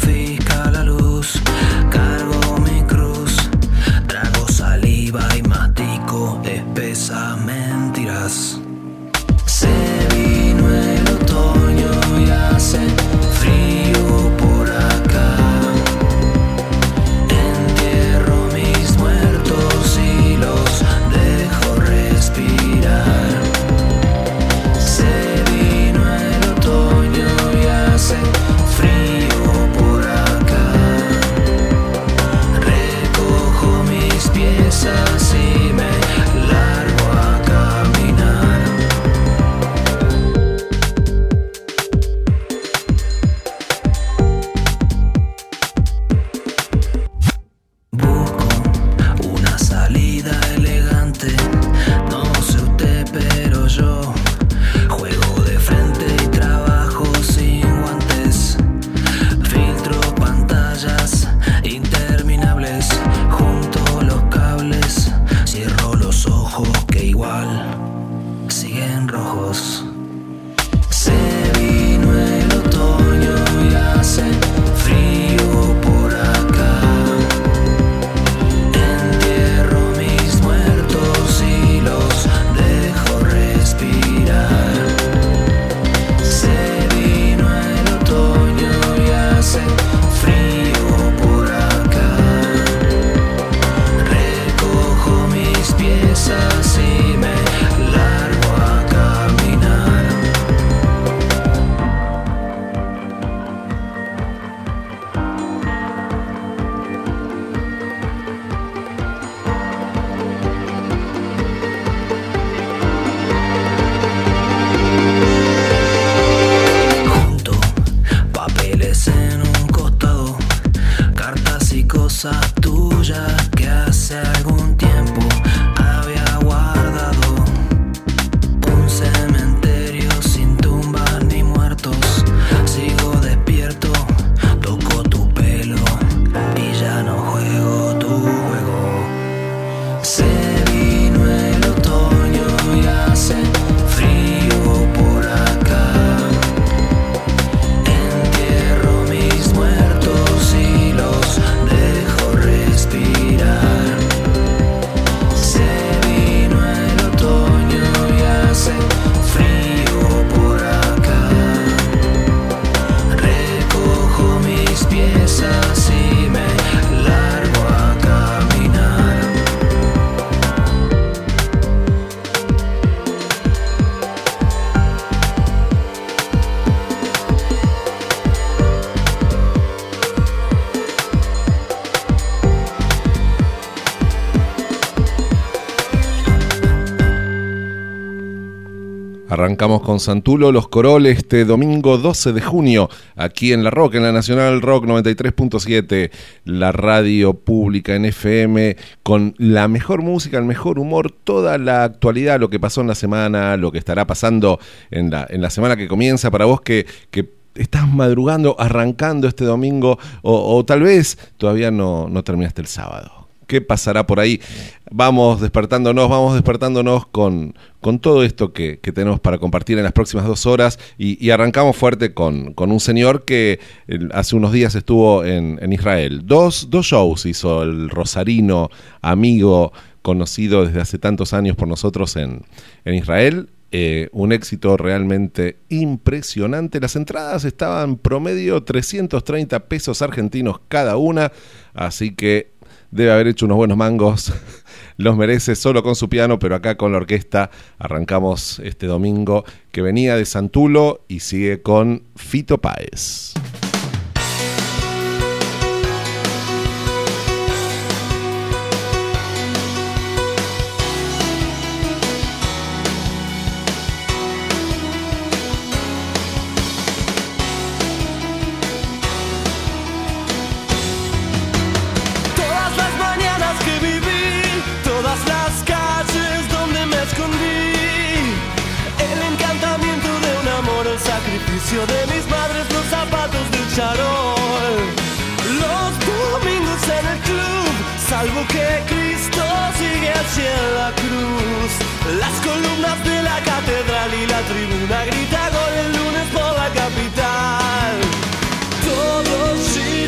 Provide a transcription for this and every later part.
ofusca la luz, cargo mi cruz, trago saliva y mastico espesas mentiras. Se vino el otoño y hace frío por acá. Entierro mis muertos y los dejo respirar. Se vino el otoño y hace frío por acá. Recojo mis piezas y me largo a caminar. Busco una salida elegante, no sé usted pero yo juego de frente y trabajo sin guantes. Filtro pantallas interminables, junto los cables, cierro los ojos que igual siguen rojos. Se vino el otoño y hace frío por acá. Entierro mis muertos y los dejo respirar. Se vino el otoño y hace frío por acá. Recojo mis piezas y me largo a caminar. Junto papeles en un costado, cartas y cosas tuyas que hace algún tiempo había guardado. Un cementerio sin tumbas ni muertos. Sigo despierto, toco tu pelo y ya no juego tu juego. Se vino el otoño y hace frío por acá. Entierro mis muertos y los dejo respirar. Se vino el otoño y hace frío por acá. Recojo mis piezas y me largo a caminar. Arrancamos con Santulo, Los Coroles, este domingo 12 de junio, aquí en La Rock, en la Nacional Rock 93.7, la radio pública en FM, con la mejor música, el mejor humor, toda la actualidad, lo que pasó en la semana, lo que estará pasando en la semana que comienza, para vos que estás madrugando, arrancando este domingo, o tal vez todavía no terminaste el sábado. ¿Qué pasará por ahí? Vamos despertándonos con todo esto que tenemos para compartir en las próximas 2 horas y arrancamos fuerte con un señor que hace unos días estuvo en Israel. Dos shows hizo el rosarino, amigo, conocido desde hace tantos años por nosotros en Israel. Un éxito realmente impresionante. Las entradas estaban promedio 330 pesos argentinos cada una, así que debe haber hecho unos buenos mangos, los merece solo con su piano, pero acá con la orquesta arrancamos este domingo, que venía de Santulo y sigue con Fito Páez. De mis madres, los zapatos del charol, los domingos en el club, salvo que Cristo sigue hacia la cruz. Las columnas de la catedral y la tribuna grita gol el lunes por la capital. Todos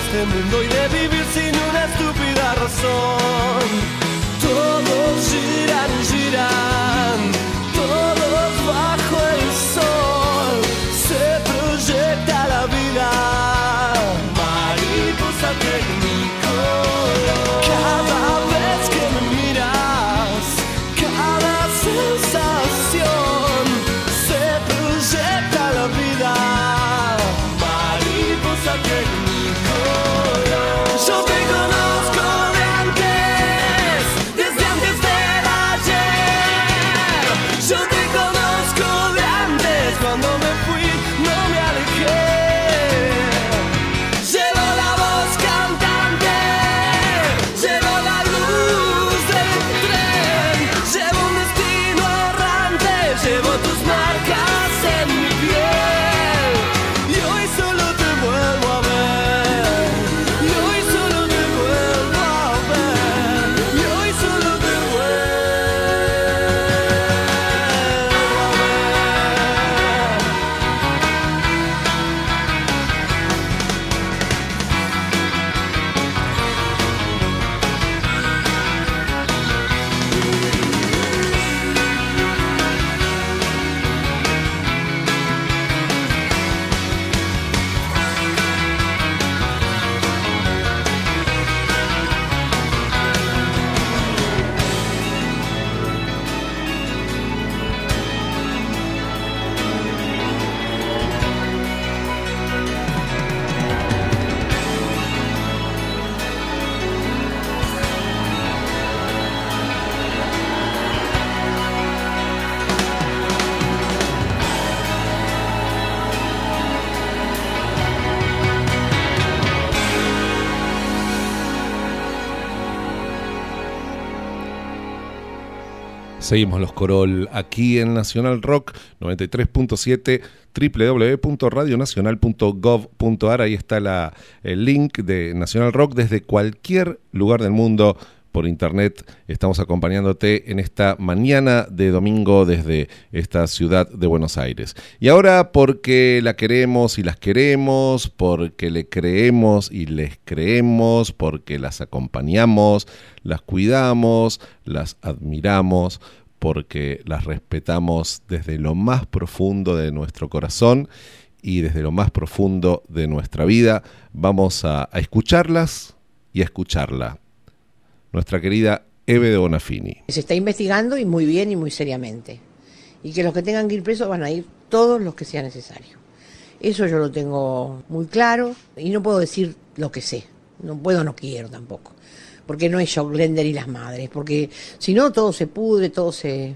este mundo y de vivir sin una estúpida razón. Todos giran, giran, todos bajo el sol. Se proyecta la vida, mariposa tecnicolor. Cada vez que me miras, cada sensación, se proyecta la vida, mariposa tecnicolor. Yo te conozco de antes, desde antes del ayer. Yo te conozco de antes, cuando me fui no me alejé. Llevo la voz cantante, llevo la luz del tren, llevo un destino errante, llevo tus marcas en mi piel. Y hoy solo te vuelvo a ver, y hoy solo te vuelvo a ver, y hoy solo te vuelvo a ver. Seguimos los Corol aquí en Nacional Rock 93.7, www.radionacional.gov.ar. Ahí está el link de Nacional Rock desde cualquier lugar del mundo. Por internet estamos acompañándote en esta mañana de domingo desde esta ciudad de Buenos Aires. Y ahora, porque la queremos y las queremos, porque le creemos y les creemos, porque las acompañamos, las cuidamos, las admiramos, porque las respetamos desde lo más profundo de nuestro corazón y desde lo más profundo de nuestra vida, vamos a escucharlas y a escucharla. Nuestra querida Eve de Bonafini. Se está investigando y muy bien y muy seriamente. Y que los que tengan que ir presos van a ir todos los que sea necesario. Eso yo lo tengo muy claro y no puedo decir lo que sé. No puedo, no quiero tampoco. Porque no es Jock Lender y las madres. Porque si no todo se pudre, todo se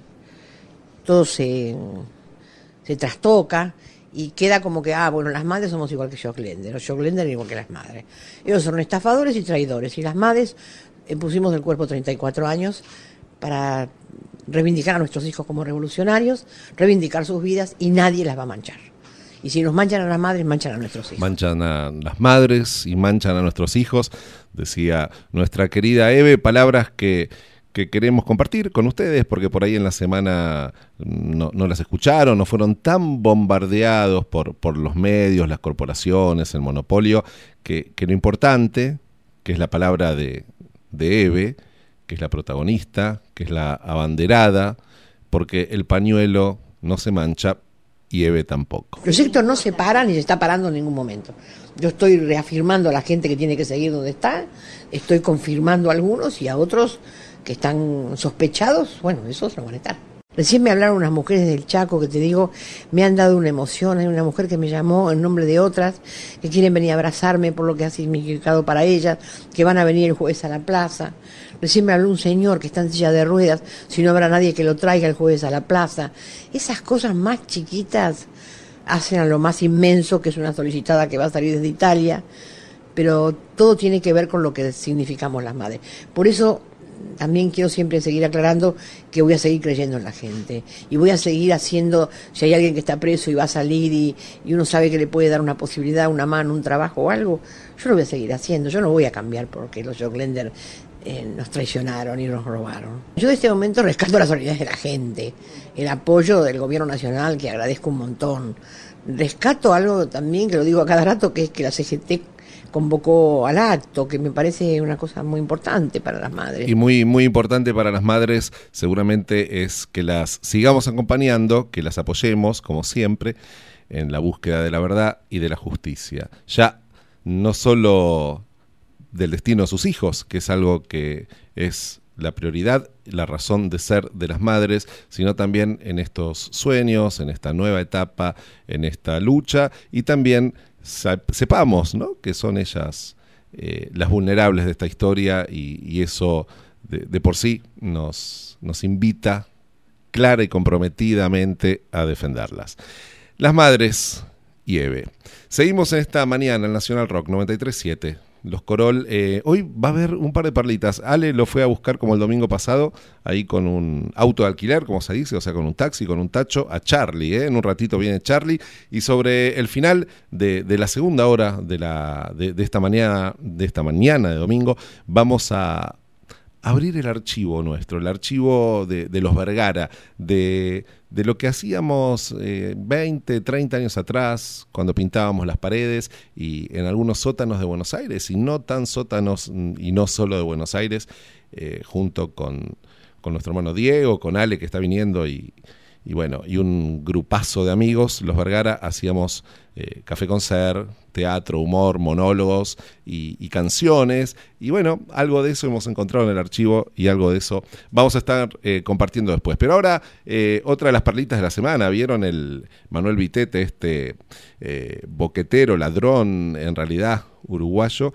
trastoca y queda como que, bueno, las madres somos igual que Jock Lender, o Jock Lender igual que las madres. Ellos son estafadores y traidores. Y las madres pusimos del cuerpo 34 años para reivindicar a nuestros hijos como revolucionarios, reivindicar sus vidas y nadie las va a manchar. Y si nos manchan a las madres, manchan a nuestros hijos. Manchan a las madres y manchan a nuestros hijos, decía nuestra querida Eve, palabras que queremos compartir con ustedes porque por ahí en la semana no las escucharon, no fueron tan bombardeados por los medios, las corporaciones, el monopolio, que lo importante, que es la palabra de Eve, que es la protagonista, que es la abanderada, porque el pañuelo no se mancha y Eve tampoco. El proyecto no se para ni se está parando en ningún momento. Yo estoy reafirmando a la gente que tiene que seguir donde está, estoy confirmando a algunos y a otros que están sospechados, bueno, esos no van a estar. Recién me hablaron unas mujeres del Chaco que te digo, me han dado una emoción. Hay una mujer que me llamó en nombre de otras que quieren venir a abrazarme por lo que ha significado para ellas, que van a venir el jueves a la plaza. Recién me habló un señor que está en silla de ruedas, si no habrá nadie que lo traiga el jueves a la plaza. Esas cosas más chiquitas hacen a lo más inmenso, que es una solicitada que va a salir desde Italia, pero todo tiene que ver con lo que significamos las madres. Por eso también quiero siempre seguir aclarando que voy a seguir creyendo en la gente y voy a seguir haciendo, si hay alguien que está preso y va a salir y uno sabe que le puede dar una posibilidad, una mano, un trabajo o algo, yo lo voy a seguir haciendo, yo no voy a cambiar porque los Jock Lender nos traicionaron y nos robaron. Yo de este momento rescato la solidaridad de la gente, el apoyo del gobierno nacional, que agradezco un montón. Rescato algo también que lo digo a cada rato, que es que la CGT convocó al acto, que me parece una cosa muy importante para las madres. Y muy, muy importante para las madres seguramente es que las sigamos acompañando, que las apoyemos, como siempre, en la búsqueda de la verdad y de la justicia. Ya no solo del destino de sus hijos, que es algo que es la prioridad, la razón de ser de las madres, sino también en estos sueños, en esta nueva etapa, en esta lucha, y también sepamos, ¿no?, que son ellas las vulnerables de esta historia, y eso de por sí nos invita clara y comprometidamente a defenderlas. Las madres y Eve. Seguimos en esta mañana en Nacional Rock 93.7. Los Corol, hoy va a haber un par de perlitas. Ale lo fue a buscar como el domingo pasado, ahí con un auto de alquiler, como se dice, o sea, con un taxi, con un tacho, a Charlie, en un ratito viene Charlie, y sobre el final de la segunda hora de esta mañana de domingo, vamos a abrir el archivo nuestro, el archivo de los Vergara, de lo que hacíamos 20, 30 años atrás, cuando pintábamos las paredes, y en algunos sótanos de Buenos Aires, y no tan sótanos, y no solo de Buenos Aires, junto con nuestro hermano Diego, con Ale, que está viniendo, y bueno, y un grupazo de amigos, los Vergara, hacíamos café concert, teatro, humor, monólogos y canciones, y bueno, algo de eso hemos encontrado en el archivo, y algo de eso vamos a estar compartiendo después. Pero ahora, otra de las perlitas de la semana, ¿vieron el Manuel Vitete, este boquetero, ladrón, en realidad uruguayo,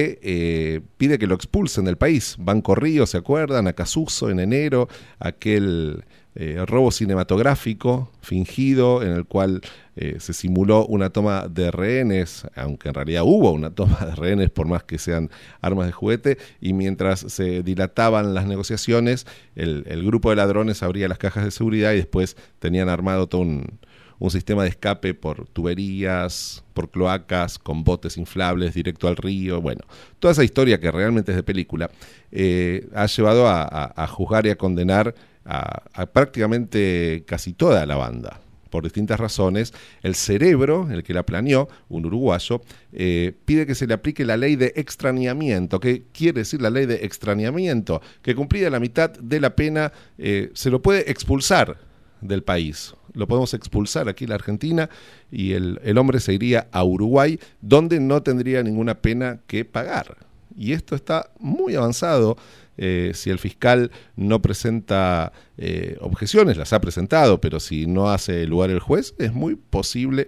que pide que lo expulsen del país? Banco Río, ¿se acuerdan? A Casuso en enero, aquel robo cinematográfico fingido en el cual se simuló una toma de rehenes, aunque en realidad hubo una toma de rehenes por más que sean armas de juguete, y mientras se dilataban las negociaciones, el grupo de ladrones abría las cajas de seguridad y después tenían armado todo un sistema de escape por tuberías, por cloacas, con botes inflables directo al río. Bueno, toda esa historia que realmente es de película, ha llevado a juzgar y a condenar a prácticamente casi toda la banda, por distintas razones. El Cerebro, el que la planeó, un uruguayo, pide que se le aplique la ley de extrañamiento. ¿Qué quiere decir la ley de extrañamiento? Que cumplida la mitad de la pena, se lo puede expulsar del país. Lo podemos expulsar aquí en la Argentina, y el hombre se iría a Uruguay, donde no tendría ninguna pena que pagar. Y esto está muy avanzado. Si el fiscal no presenta objeciones, las ha presentado, pero si no hace lugar el juez, es muy posible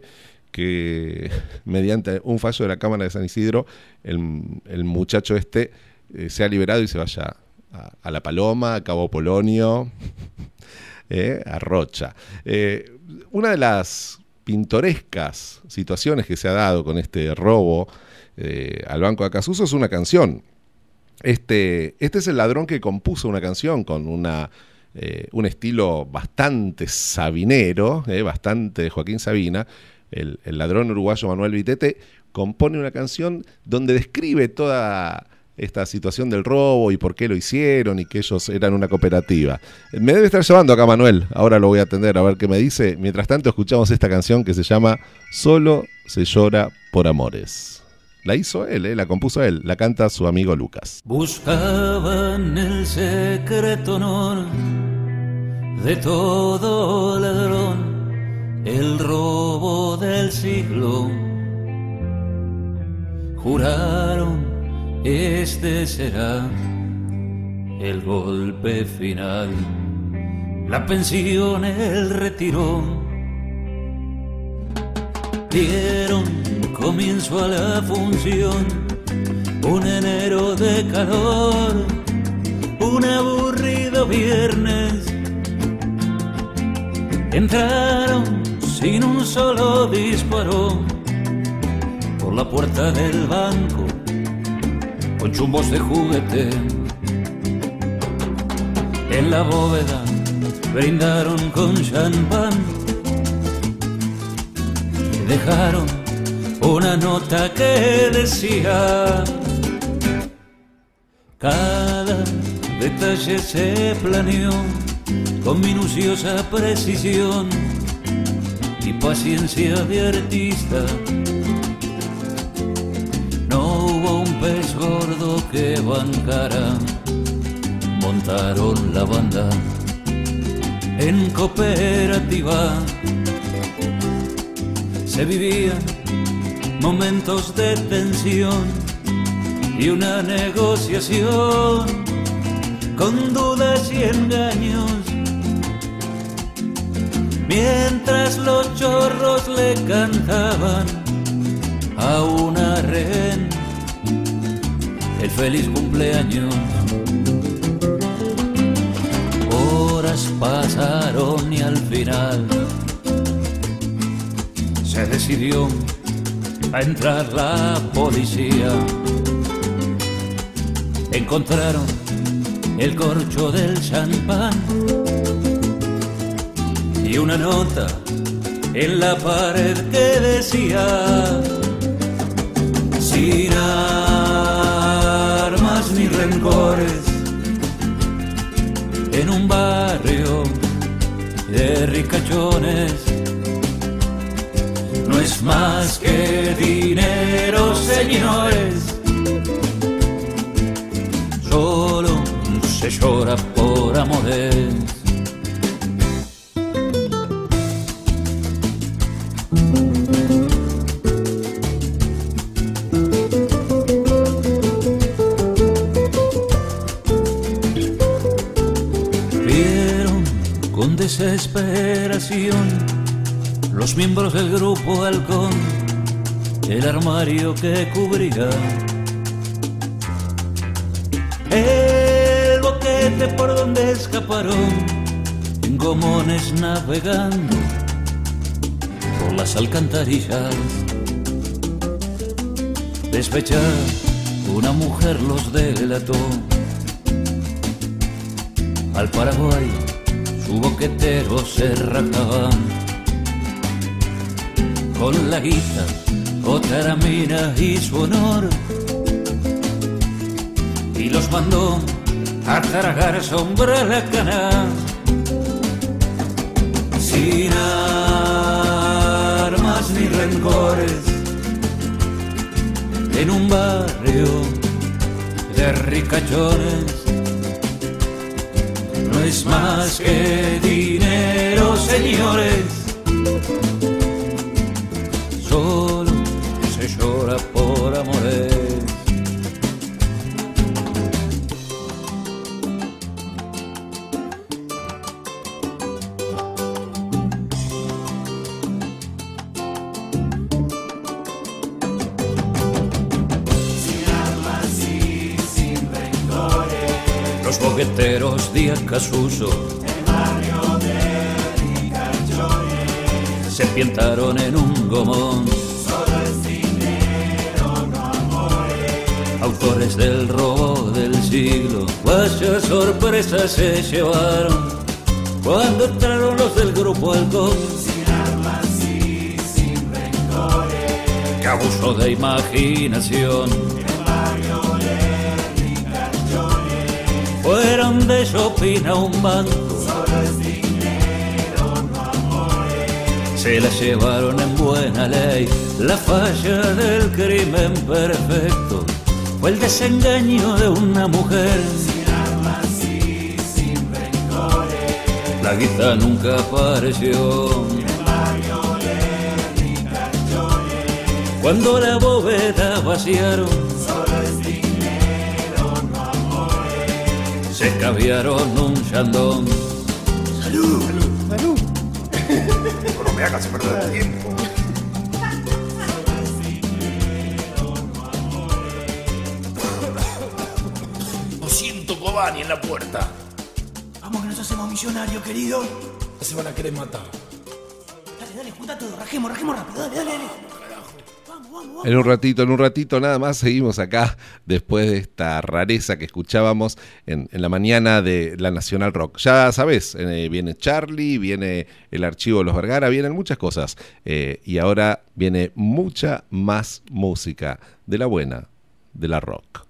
que mediante un fallo de la Cámara de San Isidro el muchacho sea liberado y se vaya a La Paloma, a Cabo Polonio, a Rocha. Una de las pintorescas situaciones que se ha dado con este robo al Banco de Acasuso es una canción. Este es el ladrón que compuso una canción con un estilo bastante sabinero, bastante de Joaquín Sabina. El ladrón uruguayo Manuel Vitete compone una canción donde describe toda esta situación del robo y por qué lo hicieron, y que ellos eran una cooperativa. Me debe estar llevando acá Manuel, ahora lo voy a atender a ver qué me dice. Mientras tanto escuchamos esta canción que se llama Solo se llora por amores. La hizo él, la compuso él, la canta su amigo Lucas. Buscaban el secreto honor de todo ladrón, el robo del siglo. Juraron, este será el golpe final, la pensión, el retiro. Dieron comienzo a la función, un enero de calor, un aburrido viernes. Entraron sin un solo disparo por la puerta del banco, con chumbos de juguete. En la bóveda brindaron con champán, dejaron una nota que decía: cada detalle se planeó con minuciosa precisión y paciencia de artista. No que bancara, montaron la banda en cooperativa. Se vivían momentos de tensión y una negociación con dudas y engaños, mientras los chorros le cantaban a una rehén el feliz cumpleaños. Horas pasaron y al final se decidió a entrar la policía. Encontraron el corcho del champán y una nota en la pared que decía: sin armas ni rencores, en un barrio de ricachones, no es más que dinero, señores. Solo se llora por amores. Vieron con desesperación los miembros del grupo Halcón el armario que cubría el boquete por donde escaparon gomones navegando por las alcantarillas. Despechada, una mujer los delató. Al Paraguay su boquetero se rajaba. Con la guita, otra mina y su honor, y los mandó a tragar sombra la cana. Sin armas ni rencores, en un barrio de ricachones, no es más que dinero, señores. Solo se llora por amores. Los boqueteros de Acasuso, el barrio de ricachones, se pintaron en un gomón. solo es dinero, no amores. Autores del robo del siglo, vaya sorpresa se llevaron cuando entraron los del grupo Halcón. Sin armas y sin rencores, Que abuso de imaginación, el barrio de ricachones, fueron de shopping a un banco, solo es dinero, no amores. se la llevaron en buena ley. La falla del crimen perfecto fue el desengaño de una mujer. Sin armas y sin rencores, La guita nunca apareció. el barrio de ricachones, Cuando la bóveda vaciaron, solo es dinero, no amores. se escabiaron un chandón. No me hagas perder tiempo. Lo siento, Cobani en la puerta. Vamos que nos hacemos millonarios, querido. Se van a querer matar. Dale, dale, junta todo, rajemos rápido, dale, dale. Vamos. En un ratito nada más seguimos acá después de esta rareza que escuchábamos en la mañana de la Nacional Rock. Ya sabes, viene Charlie, viene el archivo de los Vergara, vienen muchas cosas. Y ahora viene mucha más música de la buena, de la rock.